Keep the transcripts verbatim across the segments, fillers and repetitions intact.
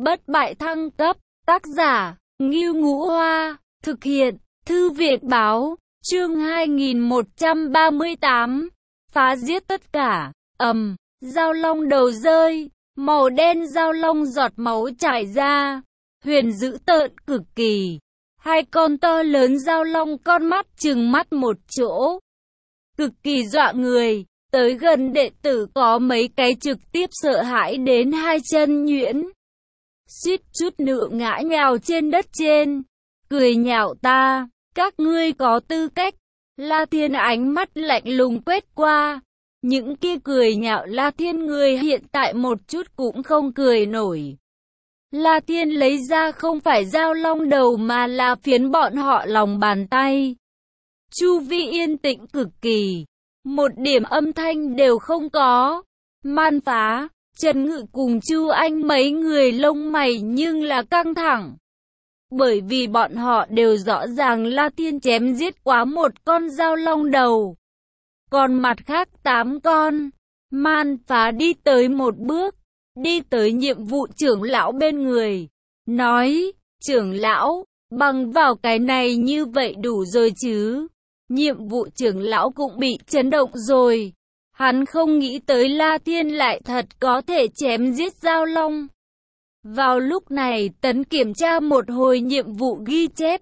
Bất bại thăng cấp, tác giả, Ngưu Ngũ Hoa, thực hiện, Thư viện Báo, chương hai nghìn một trăm ba mươi tám, phá giết tất cả, ầm, dao long đầu rơi, màu đen dao long giọt máu chảy ra, Huyền dữ tợn cực kỳ, hai con to lớn dao long con mắt trừng mắt một chỗ, cực kỳ dọa người. Tới gần đệ tử có mấy cái trực tiếp sợ hãi đến hai chân nhuyễn, suýt chút nữa ngã nhào trên đất trên, cười nhạo ta, các ngươi có tư cách. La Thiên ánh mắt lạnh lùng quét qua, những kia cười nhạo La Thiên người hiện tại một chút cũng không cười nổi. La Thiên lấy ra không phải dao long đầu mà là phiến bọn họ lòng bàn tay. Chu vi yên tĩnh cực kỳ, một điểm âm thanh đều không có. Man Phá, Trần Ngự cùng Chu Anh mấy người lông mày nhưng là căng thẳng. Bởi vì bọn họ đều rõ ràng La Thiên chém giết quá một con dao long đầu. Còn mặt khác tám con. Man Phá đi tới một bước, đi tới nhiệm vụ trưởng lão bên người, nói, trưởng lão, bằng vào cái này như vậy đủ rồi chứ. Nhiệm vụ trưởng lão cũng bị chấn động rồi. Hắn không nghĩ tới La Thiên lại thật có thể chém giết dao long. Vào lúc này Tấn kiểm tra một hồi nhiệm vụ ghi chép,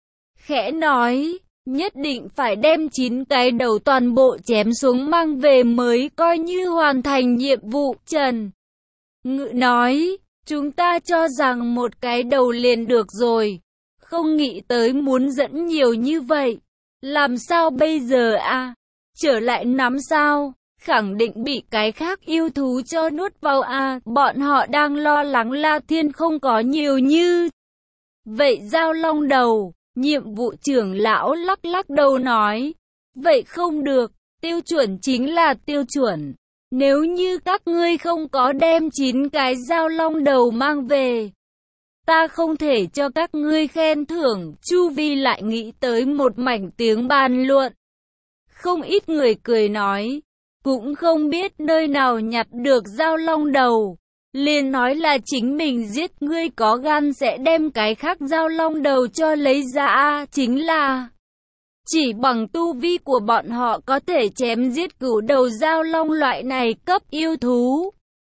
khẽ nói, nhất định phải đem chín cái đầu toàn bộ chém xuống mang về mới coi như hoàn thành nhiệm vụ. Trần Ngự nói, chúng ta cho rằng một cái đầu liền được rồi, không nghĩ tới muốn dẫn nhiều như vậy. Làm sao bây giờ a? À? Trở lại nắm sao? Khẳng định bị cái khác yêu thú cho nuốt vào a. À? Bọn họ đang lo lắng La Thiên không có nhiều như vậy dao long đầu. Nhiệm vụ trưởng lão lắc lắc đầu nói, vậy không được, tiêu chuẩn chính là tiêu chuẩn. Nếu như các ngươi không có đem chín cái dao long đầu mang về, ta không thể cho các ngươi khen thưởng. Chu vi lại nghĩ tới một mảnh tiếng bàn luận. Không ít người cười nói, cũng không biết nơi nào nhặt được dao long đầu, liền nói là chính mình giết. Ngươi có gan sẽ đem cái khác dao long đầu cho lấy ra. Chính là chỉ bằng tu vi của bọn họ có thể chém giết cửu đầu dao long loại này cấp yêu thú.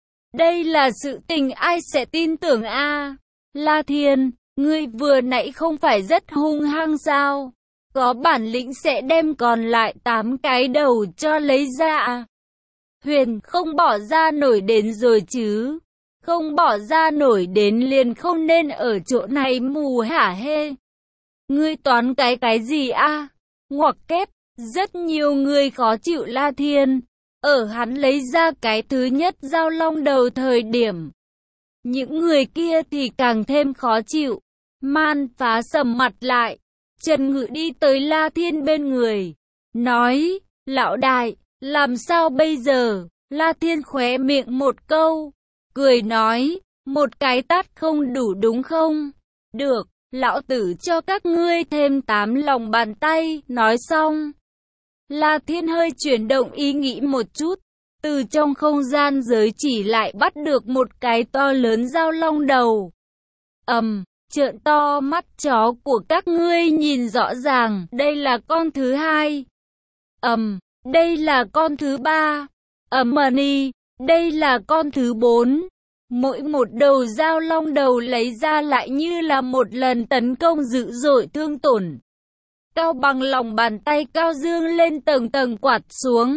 Đây là sự tình ai sẽ tin tưởng a? À? La Thiên, ngươi vừa nãy không phải rất hung hăng sao? Có bản lĩnh sẽ đem còn lại tám cái đầu cho lấy ra à? Huyền, không bỏ ra nổi đến rồi chứ? Không bỏ ra nổi đến liền không nên ở chỗ này mù hả hê. Ngươi toán cái cái gì a? À? Ngoặc kép, rất nhiều người khó chịu La Thiên. Ở hắn lấy ra cái thứ nhất dao long đầu thời điểm, những người kia thì càng thêm khó chịu. Man Phá sầm mặt lại, Trần Ngự đi tới La Thiên bên người, nói, lão đại, làm sao bây giờ? La Thiên khóe miệng một câu, cười nói, một cái tát không đủ đúng không? Được, lão tử cho các ngươi thêm tám lòng bàn tay. Nói xong, La Thiên hơi chuyển động ý nghĩ một chút, từ trong không gian giới chỉ lại bắt được một cái to lớn dao long đầu. Ầm, um, trợn to mắt chó của các ngươi nhìn rõ ràng, đây là con thứ hai. Ầm, um, đây là con thứ ba. Ầm um, ni, đây là con thứ bốn. Mỗi một đầu dao long đầu lấy ra lại như là một lần tấn công dữ dội thương tổn. Cao bằng lòng bàn tay cao dương lên tầng tầng quạt xuống,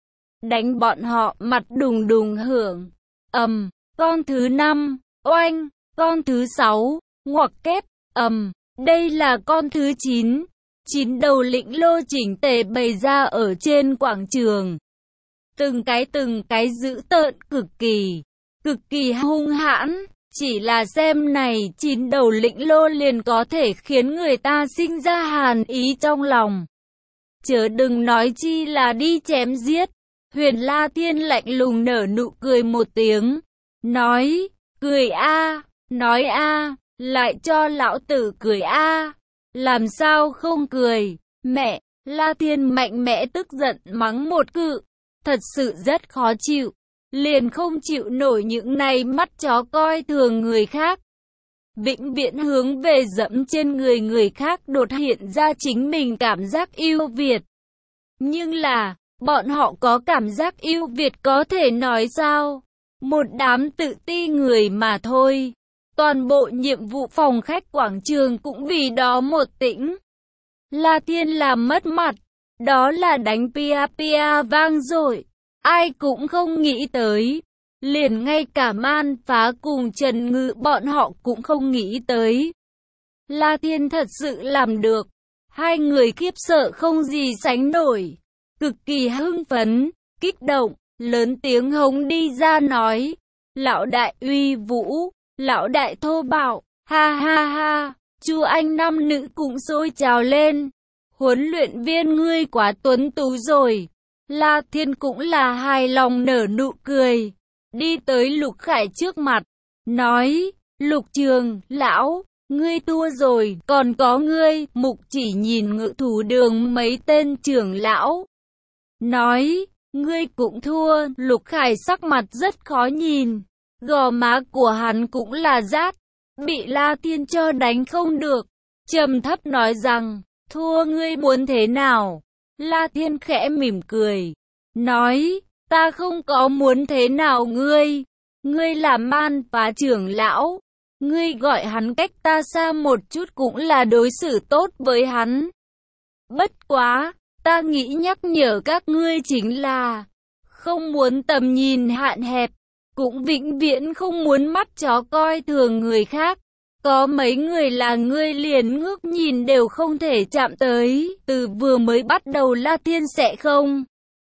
đánh bọn họ mặt đùng đùng hưởng. Ầm, um, con thứ năm, oanh, con thứ sáu, ngoặc kép, ầm, um, đây là con thứ chín. Chín đầu lĩnh lô chỉnh tề bày ra ở trên quảng trường. Từng cái từng cái dữ tợn cực kỳ, cực kỳ hung hãn. Chỉ là xem này chín đầu lĩnh lô liền có thể khiến người ta sinh ra hàn ý trong lòng. Chớ đừng nói chi là đi chém giết. Huyền La Thiên lạnh lùng nở nụ cười một tiếng, nói, cười a, nói a, lại cho lão tử cười a, làm sao không cười, mẹ. La Thiên mạnh mẽ tức giận mắng một cự, thật sự rất khó chịu. liền không chịu nổi những này mắt chó coi thường người khác. Vĩnh viễn hướng về dẫm trên người người khác đột hiện ra chính mình cảm giác ưu việt. Nhưng là, bọn họ có cảm giác ưu việt có thể nói sao? Một đám tự ti người mà thôi. Toàn bộ nhiệm vụ phòng khách quảng trường cũng vì đó một tĩnh. La Thiên làm mất mặt, đó là đánh pia pia vang dội, ai cũng không nghĩ tới. Liền ngay cả Man Phá cùng Trần Ngự bọn họ cũng không nghĩ tới. La Thiên thật sự làm được. Hai người khiếp sợ không gì sánh nổi. Cực kỳ hưng phấn, kích động, lớn tiếng hống đi ra nói. Lão đại uy vũ, lão đại thô bạo, ha ha ha. Chu Anh nam nữ cũng sôi trào lên. Huấn luyện viên ngươi quá tuấn tú rồi. La Thiên cũng là hài lòng nở nụ cười. Đi tới Lục Khải trước mặt, nói, Lục Trường, lão, ngươi thua rồi, còn có ngươi, Mục Chỉ nhìn Ngự Thú Đường mấy tên trưởng lão. Nói, ngươi cũng thua, Lục Khải sắc mặt rất khó nhìn, gò má của hắn cũng là rát, bị La Thiên cho đánh không được, trầm thấp nói rằng, thua ngươi muốn thế nào? La Thiên khẽ mỉm cười, nói, ta không có muốn thế nào ngươi, ngươi là Man Phá trưởng lão, ngươi gọi hắn cách ta xa một chút cũng là đối xử tốt với hắn. Bất quá, ta nghĩ nhắc nhở các ngươi chính là, không muốn tầm nhìn hạn hẹp, cũng vĩnh viễn không muốn mắt chó coi thường người khác. Có mấy người là ngươi liền ngước nhìn đều không thể chạm tới, từ vừa mới bắt đầu La Thiên sẽ không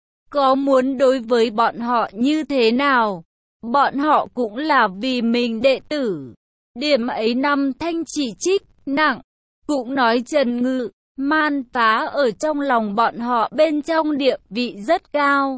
có muốn đối với bọn họ như thế nào. Bọn họ cũng là vì mình đệ tử. Điểm ấy năm Thanh chỉ trích nặng, cũng nói Trần Ngự, Man Phá ở trong lòng bọn họ bên trong địa vị rất cao.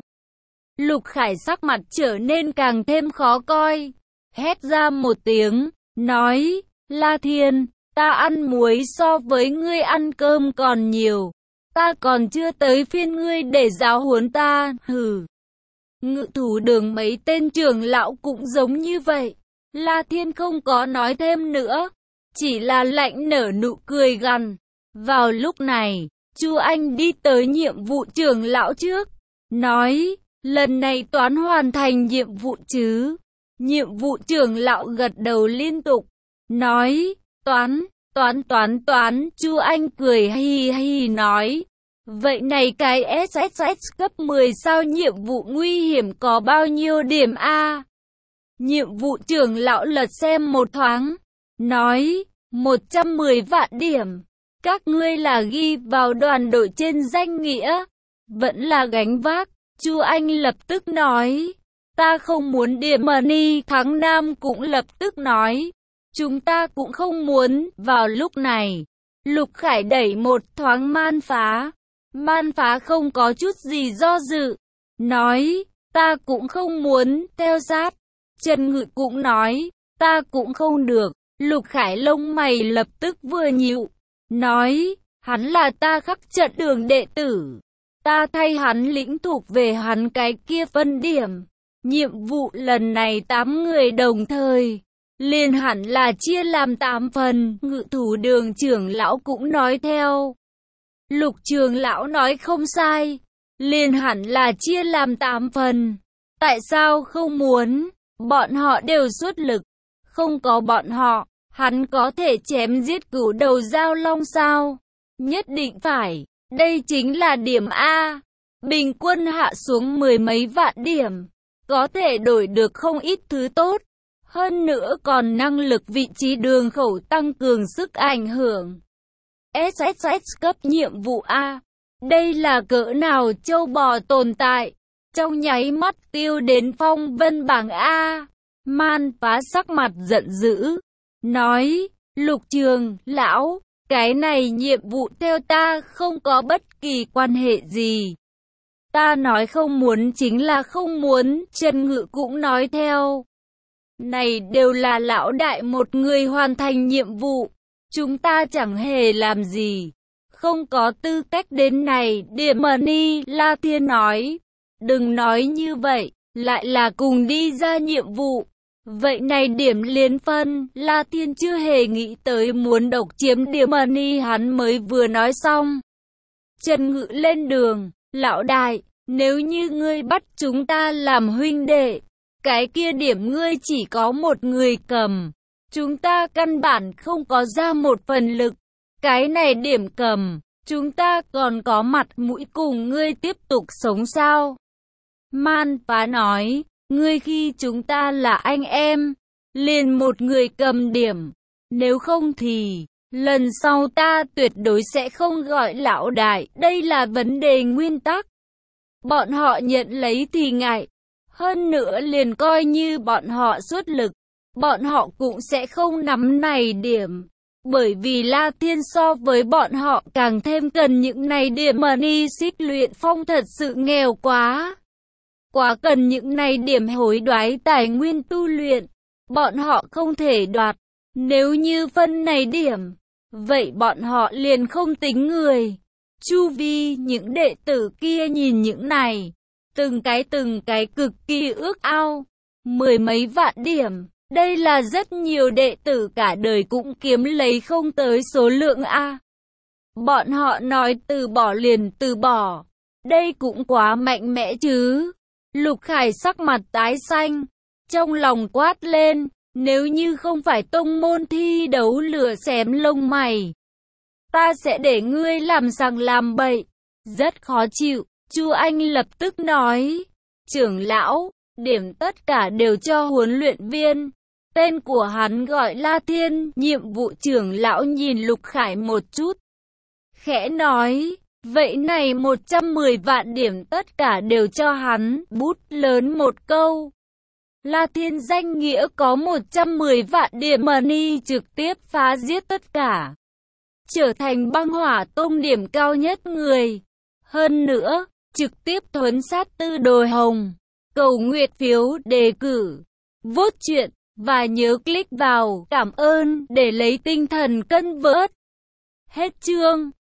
Lục Khải sắc mặt trở nên càng thêm khó coi, hét ra một tiếng, nói, La Thiên, ta ăn muối so với ngươi ăn cơm còn nhiều. Ta còn chưa tới phiên ngươi để giáo huấn ta, hừ. Ngự Thú Đường mấy tên trưởng lão cũng giống như vậy. La Thiên không có nói thêm nữa, chỉ là lạnh nở nụ cười gằn. Vào lúc này, Chu Anh đi tới nhiệm vụ trưởng lão trước, nói, lần này toán hoàn thành nhiệm vụ chứ? Nhiệm vụ trưởng lão gật đầu liên tục, nói, toán, toán toán toán, Chu Anh cười hi hi nói, vậy này cái ét ét ét cấp mười sao nhiệm vụ nguy hiểm có bao nhiêu điểm a? Nhiệm vụ trưởng lão lật xem một thoáng, nói, một trăm mười vạn điểm. Các ngươi là ghi vào đoàn đội trên danh nghĩa, vẫn là gánh vác. Chu Anh lập tức nói, ta không muốn điểm money. Thắng Nam cũng lập tức nói, chúng ta cũng không muốn. Vào lúc này, Lục Khải đẩy một thoáng Man Phá. Man Phá không có chút gì do dự, nói, ta cũng không muốn theo sát. Trần Ngự cũng nói, ta cũng không được. Lục Khải lông mày lập tức vừa nhíu, nói, hắn là ta khắc trận đường đệ tử, ta thay hắn lĩnh thuộc về hắn cái kia phân điểm. Nhiệm vụ lần này tám người đồng thời, liền hẳn là chia làm tám phần. Ngự Thú Đường trưởng lão cũng nói theo. Lục trưởng lão nói không sai, liền hẳn là chia làm tám phần. Tại sao không muốn? Bọn họ đều xuất lực, không có bọn họ, hắn có thể chém giết cửu đầu giao long sao? Nhất định phải, đây chính là điểm A. Bình quân hạ xuống mười mấy vạn điểm, có thể đổi được không ít thứ tốt. Hơn nữa còn năng lực vị trí đường khẩu tăng cường sức ảnh hưởng. ét ét ét cấp nhiệm vụ A. Đây là cỡ nào châu bò tồn tại. Trong nháy mắt tiêu đến phong vân bảng A. Man Phá sắc mặt giận dữ, nói, Lục Trường, lão, cái này nhiệm vụ theo ta không có bất kỳ quan hệ gì. Ta nói không muốn chính là không muốn. Trần Ngự cũng nói theo. Này đều là lão đại một người hoàn thành nhiệm vụ. Chúng ta chẳng hề làm gì, không có tư cách đến này. Điểm money. La Thiên nói, đừng nói như vậy, lại là cùng đi ra nhiệm vụ. Vậy này điểm liên phân, La Thiên chưa hề nghĩ tới muốn độc chiếm điểm money hắn mới vừa nói xong. Trần Ngự lên đường, lão đại, nếu như ngươi bắt chúng ta làm huynh đệ, cái kia điểm ngươi chỉ có một người cầm. Chúng ta căn bản không có ra một phần lực. Cái này điểm cầm, chúng ta còn có mặt mũi cùng ngươi tiếp tục sống sao? Man Phá nói, ngươi khi chúng ta là anh em, liền một người cầm điểm. Nếu không thì, lần sau ta tuyệt đối sẽ không gọi lão đại, đây là vấn đề nguyên tắc. Bọn họ nhận lấy thì ngại, hơn nữa liền coi như bọn họ xuất lực, bọn họ cũng sẽ không nắm này điểm. Bởi vì La Thiên so với bọn họ càng thêm cần những này điểm money xích luyện phong thật sự nghèo quá. Quá cần những này điểm hối đoái tài nguyên tu luyện, bọn họ không thể đoạt. Nếu như phân này điểm, vậy bọn họ liền không tính người. Chu vi những đệ tử kia nhìn những này, từng cái từng cái cực kỳ ước ao. Mười mấy vạn điểm, đây là rất nhiều đệ tử cả đời cũng kiếm lấy không tới số lượng A. Bọn họ nói từ bỏ liền từ bỏ, đây cũng quá mạnh mẽ chứ. Lục Khải sắc mặt tái xanh, trong lòng quát lên, nếu như không phải tông môn thi đấu lửa xém lông mày, ta sẽ để ngươi làm sằng làm bậy. Rất khó chịu, Chu Anh lập tức nói, trưởng lão, điểm tất cả đều cho huấn luyện viên. Tên của hắn gọi La Thiên, nhiệm vụ trưởng lão nhìn Lục Khải một chút. Khẽ nói, vậy này một trăm mười vạn điểm tất cả đều cho hắn, bút lớn một câu. La Thiên danh nghĩa có một trăm mười vạn điểm money trực tiếp phá giết tất cả. Trở thành băng hỏa tông điểm cao nhất người. Hơn nữa, trực tiếp thuấn sát tư đồi hồng. Cầu nguyện phiếu đề cử, vote chuyện, và nhớ click vào cảm ơn để lấy tinh thần cân vớt. Hết chương.